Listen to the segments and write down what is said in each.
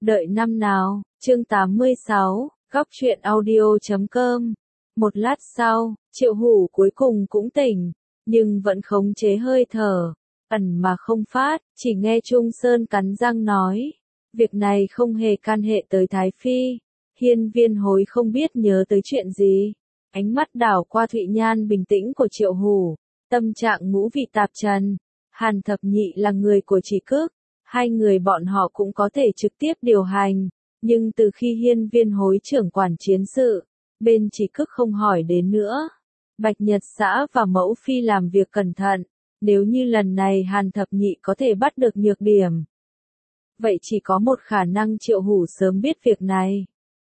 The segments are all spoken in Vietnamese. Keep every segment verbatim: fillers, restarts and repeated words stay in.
Đợi năm nào, chương tám mươi sáu, góc truyện audio chấm com. Một lát sau, Triệu Hủ cuối cùng cũng tỉnh, nhưng vẫn khống chế hơi thở, ẩn mà không phát, chỉ nghe Trung Sơn cắn răng nói. Việc này không hề can hệ tới Thái Phi. Hiên Viên Hối không biết nhớ tới chuyện gì. Ánh mắt đảo qua Thụy Nhan bình tĩnh của Triệu Hủ, tâm trạng ngũ vị tạp trần. Hàn Thập Nhị là người của Chỉ Cước, hai người bọn họ cũng có thể trực tiếp điều hành, nhưng từ khi Hiên Viên Hối trưởng quản chiến sự, bên Chỉ Cước không hỏi đến nữa. Bạch Nhật Xã và Mẫu Phi làm việc cẩn thận, nếu như lần này Hàn Thập Nhị có thể bắt được nhược điểm, vậy chỉ có một khả năng Triệu Hủ sớm biết việc này.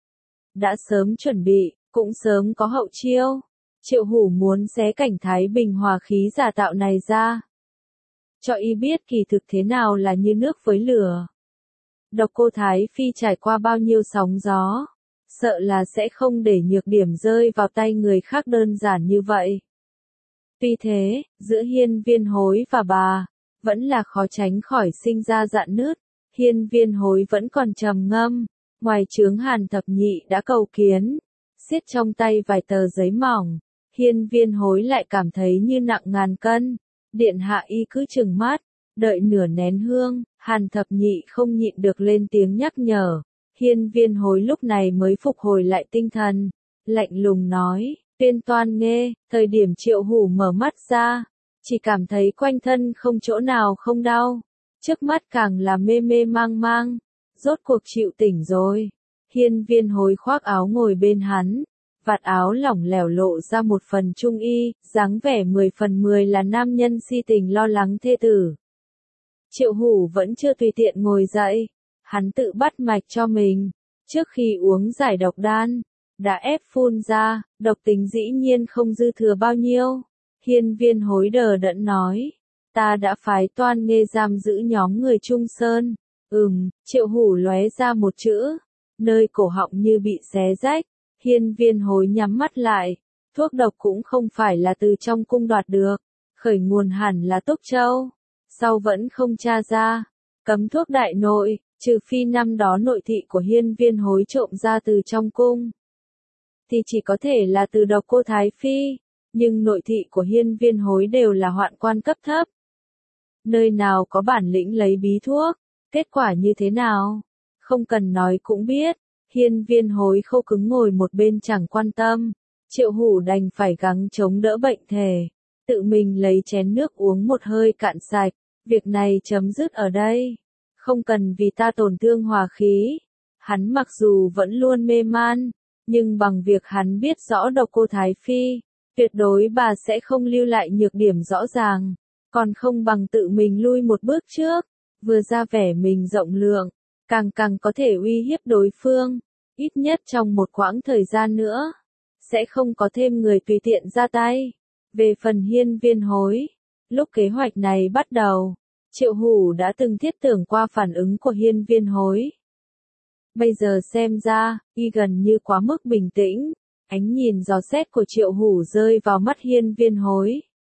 Đã sớm chuẩn bị, cũng sớm có hậu chiêu. Triệu Hủ muốn xé cảnh Thái Bình hòa khí giả tạo này ra, cho y biết kỳ thực thế nào là như nước với lửa. Độc Cô Thái Phi trải qua bao nhiêu sóng gió, sợ là sẽ không để nhược điểm rơi vào tay người khác đơn giản như vậy. Tuy thế, giữa Hiên Viên Hối và bà, vẫn là khó tránh khỏi sinh ra rạn nứt. Hiên Viên Hối vẫn còn trầm ngâm, ngoài trướng Hàn Thập Nhị đã cầu kiến, siết trong tay vài tờ giấy mỏng, Hiên Viên Hối lại cảm thấy như nặng ngàn cân. Điện hạ y cứ chừng mắt, đợi nửa nén hương, Hàn Thập Nhị không nhịn được lên tiếng nhắc nhở. Hiên Viên Hối lúc này mới phục hồi lại tinh thần, lạnh lùng nói, Tuyên Toan nghe. Thời điểm Triệu Hủ mở mắt ra, chỉ cảm thấy quanh thân không chỗ nào không đau, trước mắt càng là mê mê mang mang, rốt cuộc chịu tỉnh rồi. Hiên Viên Hối khoác áo ngồi bên hắn, vạt áo lỏng lẻo lộ ra một phần trung y, dáng vẻ mười phần mười là nam nhân si tình lo lắng thê tử. Triệu Hủ vẫn chưa tùy tiện ngồi dậy, hắn tự bắt mạch cho mình, trước khi uống giải độc đan, đã ép phun ra, độc tính dĩ nhiên không dư thừa bao nhiêu. Hiên Viên Hối đờ đẫn nói, ta đã phái Toan Nghê giam giữ nhóm người Trung Sơn. Ừm, Triệu Hủ lóe ra một chữ, nơi cổ họng như bị xé rách. Hiên Viên Hối nhắm mắt lại, thuốc độc cũng không phải là từ trong cung đoạt được, khởi nguồn hẳn là Túc Châu, sau vẫn không tra ra, cấm thuốc đại nội, trừ phi năm đó nội thị của Hiên Viên Hối trộm ra từ trong cung, thì chỉ có thể là từ Độc Cô Thái Phi, nhưng nội thị của Hiên Viên Hối đều là hoạn quan cấp thấp. Nơi nào có bản lĩnh lấy bí thuốc, kết quả như thế nào, không cần nói cũng biết. Hiên Viên Hối khô cứng ngồi một bên chẳng quan tâm, Triệu Hủ đành phải gắng chống đỡ bệnh thể, tự mình lấy chén nước uống một hơi cạn sạch, việc này chấm dứt ở đây, không cần vì ta tổn thương hòa khí. Hắn mặc dù vẫn luôn mê man, nhưng bằng việc hắn biết rõ Độc Cô Thái Phi, tuyệt đối bà sẽ không lưu lại nhược điểm rõ ràng, còn không bằng tự mình lui một bước trước, vừa ra vẻ mình rộng lượng, càng càng có thể uy hiếp đối phương, ít nhất trong một quãng thời gian nữa, sẽ không có thêm người tùy tiện ra tay. Về phần Hiên Viên Hối, lúc kế hoạch này bắt đầu, Triệu Hủ đã từng thiết tưởng qua phản ứng của Hiên Viên Hối. Bây giờ xem ra, y gần như quá mức bình tĩnh, ánh nhìn dò xét của Triệu Hủ rơi vào mắt Hiên Viên Hối,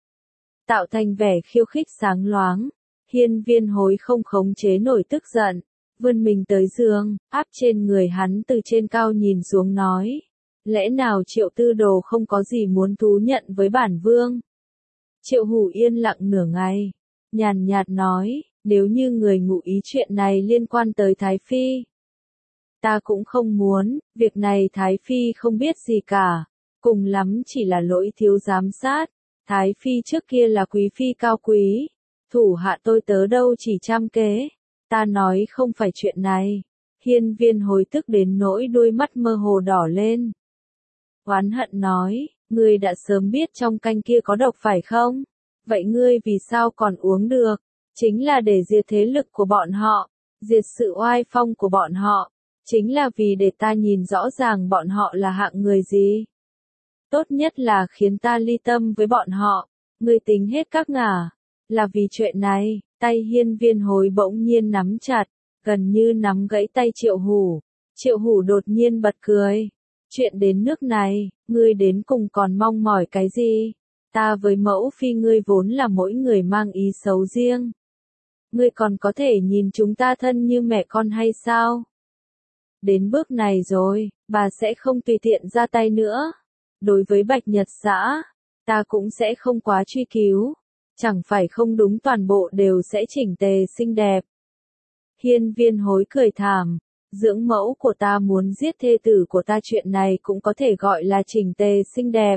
tạo thành vẻ khiêu khích sáng loáng. Hiên Viên Hối không khống chế nổi tức giận, vươn mình tới giường, áp trên người hắn từ trên cao nhìn xuống nói, lẽ nào Triệu tư đồ không có gì muốn thú nhận với bản vương? Triệu Hủ yên lặng nửa ngày, nhàn nhạt nói, nếu như người ngụ ý chuyện này liên quan tới Thái Phi, ta cũng không muốn, việc này Thái Phi không biết gì cả, cùng lắm chỉ là lỗi thiếu giám sát. Thái Phi trước kia là quý phi cao quý, thủ hạ tôi tớ đâu chỉ trăm kế, ta nói không phải chuyện này. Hiên Viên Hối tức đến nỗi đôi mắt mơ hồ đỏ lên, oán hận nói, ngươi đã sớm biết trong canh kia có độc phải không? Vậy ngươi vì sao còn uống được? Chính là để diệt thế lực của bọn họ, diệt sự oai phong của bọn họ, chính là vì để ta nhìn rõ ràng bọn họ là hạng người gì. Tốt nhất là khiến ta ly tâm với bọn họ. Ngươi tính hết các ngả, là vì chuyện này. Tay Hiên Viên Hối bỗng nhiên nắm chặt, gần như nắm gãy tay Triệu Hủ. Triệu Hủ đột nhiên bật cười. Chuyện đến nước này, ngươi đến cùng còn mong mỏi cái gì? Ta với Mẫu Phi ngươi vốn là mỗi người mang ý xấu riêng. Ngươi còn có thể nhìn chúng ta thân như mẹ con hay sao? Đến bước này rồi, bà sẽ không tùy tiện ra tay nữa. Đối với Bạch Nhật Dã, ta cũng sẽ không quá truy cứu. Chẳng phải không đúng toàn bộ đều sẽ chỉnh tề xinh đẹp. Hiên Viên Hối cười thảm, dưỡng mẫu của ta muốn giết thê tử của ta, chuyện này cũng có thể gọi là chỉnh tề xinh đẹp.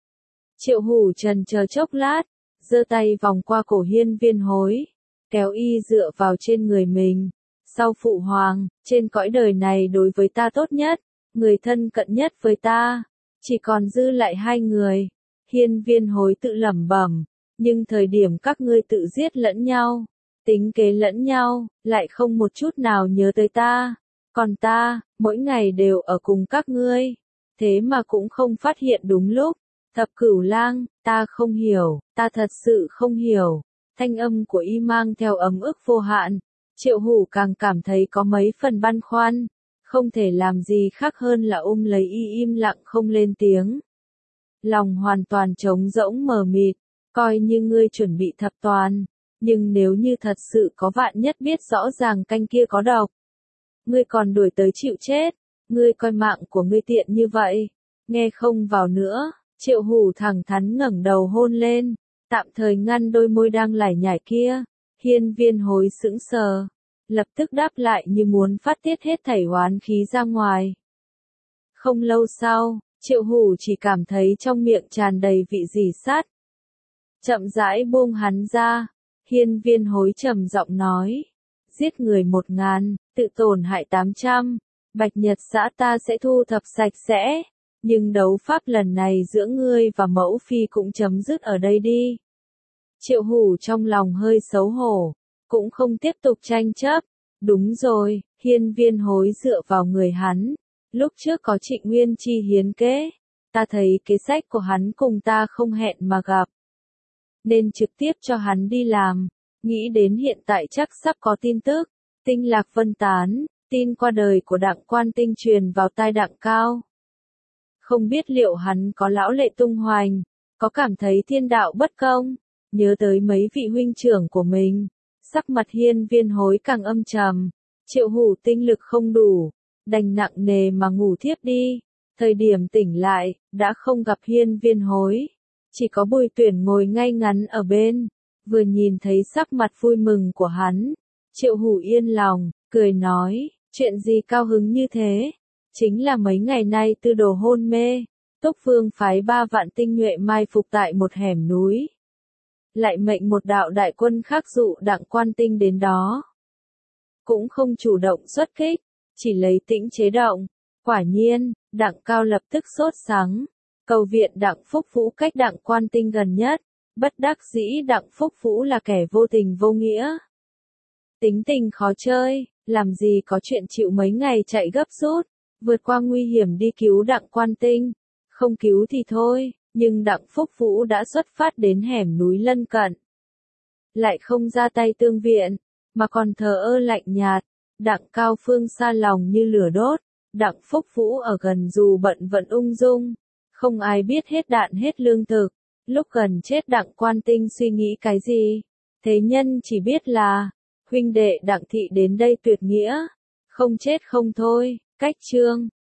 Triệu Hủ trần chờ chốc lát, giơ tay vòng qua cổ Hiên Viên Hối, kéo y dựa vào trên người mình. Sau phụ hoàng, trên cõi đời này đối với ta tốt nhất, người thân cận nhất với ta, chỉ còn dư lại hai người. Hiên Viên Hối tự lẩm bẩm, nhưng thời điểm các ngươi tự giết lẫn nhau, tính kế lẫn nhau, lại không một chút nào nhớ tới ta. Còn ta, mỗi ngày đều ở cùng các ngươi, thế mà cũng không phát hiện đúng lúc. Thập Cửu Lang, ta không hiểu, ta thật sự không hiểu. Thanh âm của y mang theo ấm ức vô hạn. Triệu Hủ càng cảm thấy có mấy phần băn khoăn, không thể làm gì khác hơn là ôm lấy y im lặng không lên tiếng. Lòng hoàn toàn trống rỗng mờ mịt, coi như ngươi chuẩn bị thập toàn, nhưng nếu như thật sự có vạn nhất biết rõ ràng canh kia có độc, ngươi còn đuổi tới chịu chết, ngươi coi mạng của ngươi tiện như vậy, nghe không vào nữa. Triệu Hủ thẳng thắn ngẩng đầu hôn lên, tạm thời ngăn đôi môi đang lải nhải kia. Hiên Viên Hối sững sờ, lập tức đáp lại như muốn phát tiết hết thảy oán khí ra ngoài. Không lâu sau, Triệu Hủ chỉ cảm thấy trong miệng tràn đầy vị rỉ sắt. Chậm rãi buông hắn ra, Hiên Viên Hối trầm giọng nói, giết người một ngàn, tự tổn hại tám trăm, Bạch Nhật Dã ta sẽ thu thập sạch sẽ, nhưng đấu pháp lần này giữa ngươi và mẫu phi cũng chấm dứt ở đây đi. Triệu Hủ trong lòng hơi xấu hổ, cũng không tiếp tục tranh chấp. Đúng rồi, Hiên Viên Hối dựa vào người hắn. Lúc trước có Trịnh Nguyên Chi hiến kế, ta thấy kế sách của hắn cùng ta không hẹn mà gặp, nên trực tiếp cho hắn đi làm. Nghĩ đến hiện tại chắc sắp có tin tức, Tinh Lạc Vân tán, tin qua đời của Đặng Quan Tinh truyền vào tai Đặng Cao. Không biết liệu hắn có lão lệ tung hoành, có cảm thấy thiên đạo bất công, nhớ tới mấy vị huynh trưởng của mình, sắc mặt Hiên Viên Hối càng âm trầm. Triệu Hủ tinh lực không đủ, đành nặng nề mà ngủ thiếp đi. Thời điểm tỉnh lại, đã không gặp Hiên Viên Hối, chỉ có Bùi Tuyển ngồi ngay ngắn ở bên. Vừa nhìn thấy sắc mặt vui mừng của hắn, Triệu Hủ yên lòng, cười nói, chuyện gì cao hứng như thế? Chính là mấy ngày nay Tư Đồ hôn mê, Túc Vương phái ba vạn tinh nhuệ mai phục tại một hẻm núi, lại mệnh một đạo đại quân khác dụ Đặng Quan Tinh đến đó. Cũng không chủ động xuất kích, chỉ lấy tĩnh chế động. Quả nhiên, Đặng Cao lập tức sốt sắng, cầu viện Đặng Phúc Vũ cách Đặng Quan Tinh gần nhất. Bất đắc dĩ Đặng Phúc Vũ là kẻ vô tình vô nghĩa, tính tình khó chơi, làm gì có chuyện chịu mấy ngày chạy gấp rút, vượt qua nguy hiểm đi cứu Đặng Quan Tinh. Không cứu thì thôi, nhưng Đặng Phúc Vũ đã xuất phát đến hẻm núi lân cận, lại không ra tay tương viện, mà còn thờ ơ lạnh nhạt. Đặng Cao phương xa lòng như lửa đốt, Đặng Phúc Vũ ở gần dù bận vận ung dung, không ai biết hết đạn hết lương thực. Lúc gần chết Đặng Quan Tinh suy nghĩ cái gì? Thế nhân chỉ biết là, huynh đệ Đặng thị đến đây tuyệt nghĩa, không chết không thôi. Cách chương